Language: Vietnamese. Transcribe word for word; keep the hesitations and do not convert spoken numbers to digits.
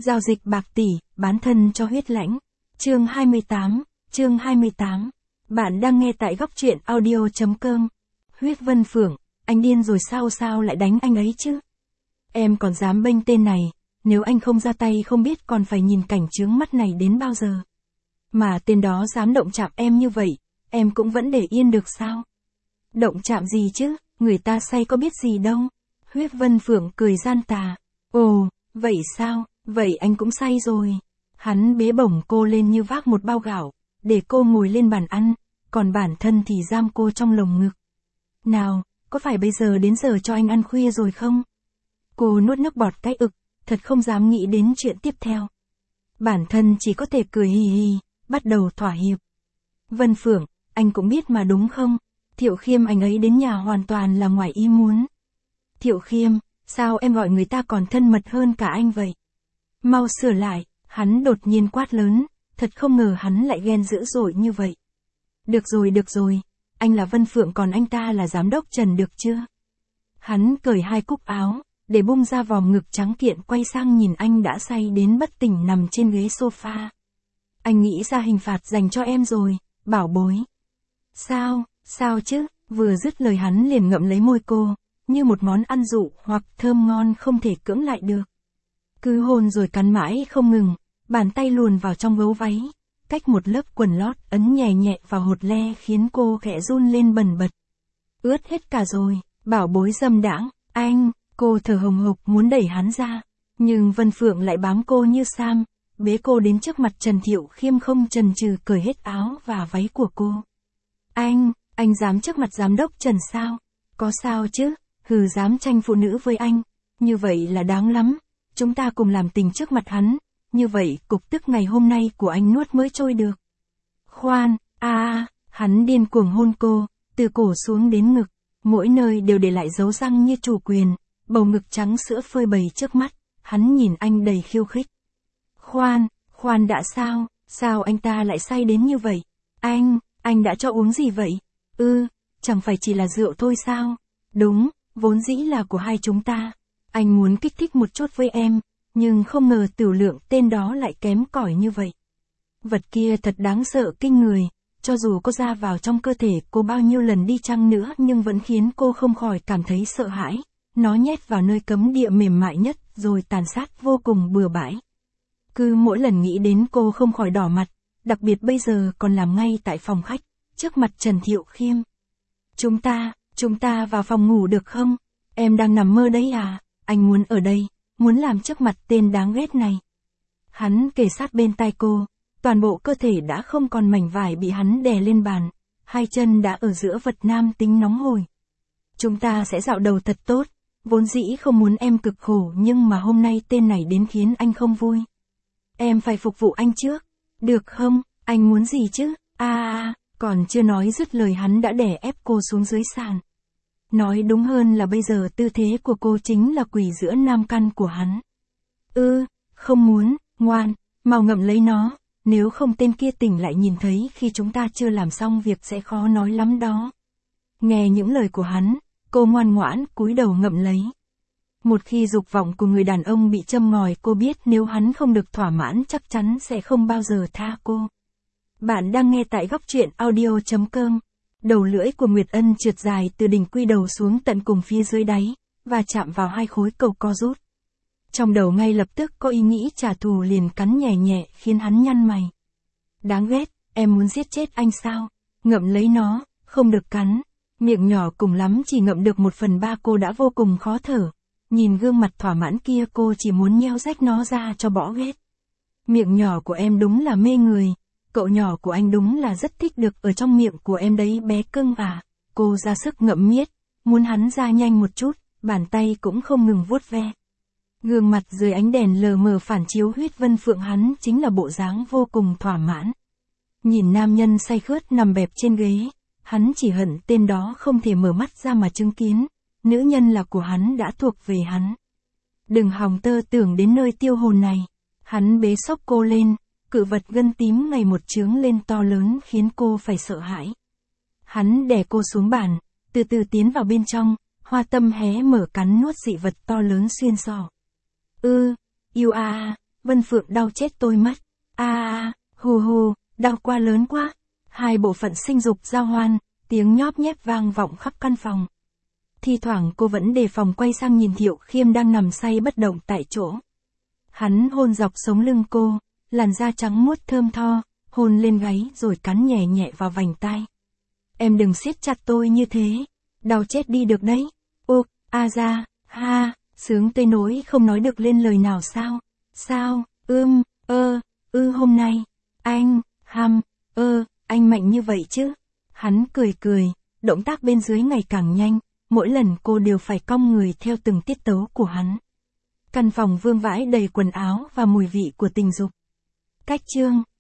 Giao dịch bạc tỷ, bán thân cho huyết lãnh. Chương hai mươi tám, chương hai mươi tám. Bạn đang nghe tại góc truyện audio.com. Huyết Vân Phượng, anh điên rồi sao sao lại đánh anh ấy chứ? Em còn dám bênh tên này, nếu anh không ra tay không biết còn phải nhìn cảnh chướng mắt này đến bao giờ. Mà tên đó dám động chạm em như vậy, em cũng vẫn để yên được sao? Động chạm gì chứ, người ta say có biết gì đâu. Huyết Vân Phượng cười gian tà. Ồ, vậy sao, vậy anh cũng say rồi. Hắn bế bổng cô lên như vác một bao gạo, để cô ngồi lên bàn ăn, còn bản thân thì giam cô trong lồng ngực. Nào, có phải bây giờ đến giờ cho anh ăn khuya rồi không? Cô nuốt nước bọt cái ực, thật không dám nghĩ đến chuyện tiếp theo. Bản thân chỉ có thể cười hì hì, bắt đầu thỏa hiệp. Vân Phượng, anh cũng biết mà đúng không? Thiệu Khiêm anh ấy đến nhà hoàn toàn là ngoài ý muốn. Thiệu Khiêm, sao em gọi người ta còn thân mật hơn cả anh vậy? Mau sửa lại, hắn đột nhiên quát lớn, thật không ngờ hắn lại ghen dữ dội như vậy. Được rồi được rồi, anh là Vân Phượng còn anh ta là giám đốc Trần được chưa? Hắn cởi hai cúc áo, để bung ra vòng ngực trắng kiện quay sang nhìn anh đã say đến bất tỉnh nằm trên ghế sofa. Anh nghĩ ra hình phạt dành cho em rồi, bảo bối. Sao, sao chứ, vừa dứt lời hắn liền ngậm lấy môi cô, như một món ăn dụ hoặc thơm ngon không thể cưỡng lại được. Cứ hôn rồi cắn mãi không ngừng, bàn tay luồn vào trong gấu váy, cách một lớp quần lót ấn nhẹ nhẹ vào hột le khiến cô khẽ run lên bần bật. Ướt hết cả rồi, bảo bối dâm đãng, anh, cô thở hồng hộc muốn đẩy hắn ra, nhưng Vân Phượng lại bám cô như sam, bế cô đến trước mặt Trần Thiệu Khiêm không chần chừ cởi hết áo và váy của cô. Anh, anh dám trước mặt giám đốc Trần sao? Có sao chứ, hừ dám tranh phụ nữ với anh, như vậy là đáng lắm, chúng ta cùng làm tình trước mặt hắn, như vậy cục tức ngày hôm nay của anh nuốt mới trôi được. Khoan, a à, hắn điên cuồng hôn cô, từ cổ xuống đến ngực, mỗi nơi đều để lại dấu răng như chủ quyền, bầu ngực trắng sữa phơi bày trước mắt, hắn nhìn anh đầy khiêu khích. Khoan, khoan đã sao, sao anh ta lại say đến như vậy? Anh, anh đã cho uống gì vậy? Ư, chẳng phải chỉ là rượu thôi sao? Đúng, vốn dĩ là của hai chúng ta. Anh muốn kích thích một chút với em, nhưng không ngờ tửu lượng tên đó lại kém cỏi như vậy. Vật kia thật đáng sợ kinh người, cho dù có ra vào trong cơ thể cô bao nhiêu lần đi chăng nữa nhưng vẫn khiến cô không khỏi cảm thấy sợ hãi. Nó nhét vào nơi cấm địa mềm mại nhất rồi tàn sát vô cùng bừa bãi. Cứ mỗi lần nghĩ đến cô không khỏi đỏ mặt, đặc biệt bây giờ còn làm ngay tại phòng khách, trước mặt Trần Thiệu Khiêm. Chúng ta, chúng ta vào phòng ngủ được không? Em đang nằm mơ đấy à? Anh muốn ở đây, muốn làm trước mặt tên đáng ghét này. Hắn kề sát bên tai cô, toàn bộ cơ thể đã không còn mảnh vải bị hắn đè lên bàn, hai chân đã ở giữa vật nam tính nóng hổi. Chúng ta sẽ dạo đầu thật tốt, vốn dĩ không muốn em cực khổ nhưng mà hôm nay tên này đến khiến anh không vui. Em phải phục vụ anh trước, được không, anh muốn gì chứ, a à, còn chưa nói dứt lời hắn đã đè ép cô xuống dưới sàn. Nói đúng hơn là bây giờ tư thế của cô chính là quỳ giữa nam căn của hắn. Ư, không muốn, ngoan, mau ngậm lấy nó, nếu không tên kia tỉnh lại nhìn thấy khi chúng ta chưa làm xong việc sẽ khó nói lắm đó. Nghe những lời của hắn, cô ngoan ngoãn cúi đầu ngậm lấy. Một khi dục vọng của người đàn ông bị châm ngòi cô biết nếu hắn không được thỏa mãn chắc chắn sẽ không bao giờ tha cô. Bạn đang nghe tại góc truyện audio.com. Đầu lưỡi của Nguyệt Ân trượt dài từ đỉnh quy đầu xuống tận cùng phía dưới đáy, và chạm vào hai khối cầu co rút. Trong đầu ngay lập tức có ý nghĩ trả thù liền cắn nhẹ nhẹ khiến hắn nhăn mày. Đáng ghét, em muốn giết chết anh sao? Ngậm lấy nó, không được cắn. Miệng nhỏ cùng lắm chỉ ngậm được một phần ba cô đã vô cùng khó thở. Nhìn gương mặt thỏa mãn kia cô chỉ muốn nheo rách nó ra cho bỏ ghét. Miệng nhỏ của em đúng là mê người. Cậu nhỏ của anh đúng là rất thích được ở trong miệng của em đấy bé cưng à. Cô ra sức ngậm miết, muốn hắn ra nhanh một chút, bàn tay cũng không ngừng vuốt ve. Gương mặt dưới ánh đèn lờ mờ phản chiếu Huyết Vân Phượng hắn chính là bộ dáng vô cùng thỏa mãn. Nhìn nam nhân say khướt nằm bẹp trên ghế, hắn chỉ hận tên đó không thể mở mắt ra mà chứng kiến, nữ nhân là của hắn đã thuộc về hắn. Đừng hòng tơ tưởng đến nơi tiêu hồn này, hắn bế xốc cô lên. Cự vật gân tím ngày một trướng lên to lớn khiến cô phải sợ hãi. Hắn đè cô xuống bàn, từ từ tiến vào bên trong, hoa tâm hé mở cắn nuốt dị vật to lớn xuyên sọ. Ư, yêu a, Vân Phượng đau chết tôi mất. A a, hù hù, đau quá lớn quá. Hai bộ phận sinh dục giao hoan, tiếng nhóp nhép vang vọng khắp căn phòng. Thi thoảng cô vẫn đề phòng quay sang nhìn Thiệu Khiêm đang nằm say bất động tại chỗ. Hắn hôn dọc sống lưng cô, làn da trắng muốt thơm tho, hôn lên gáy rồi cắn nhẹ nhẹ vào vành tai. Em đừng siết chặt tôi như thế, đau chết đi được đấy. Ô, a ra, ha, sướng tới nỗi không nói được lên lời nào sao? Sao, ưm, ơ, ư hôm nay, anh, hăm, ơ, anh mạnh như vậy chứ? Hắn cười cười, động tác bên dưới ngày càng nhanh, mỗi lần cô đều phải cong người theo từng tiết tấu của hắn. Căn phòng vương vãi đầy quần áo và mùi vị của tình dục. Cách chương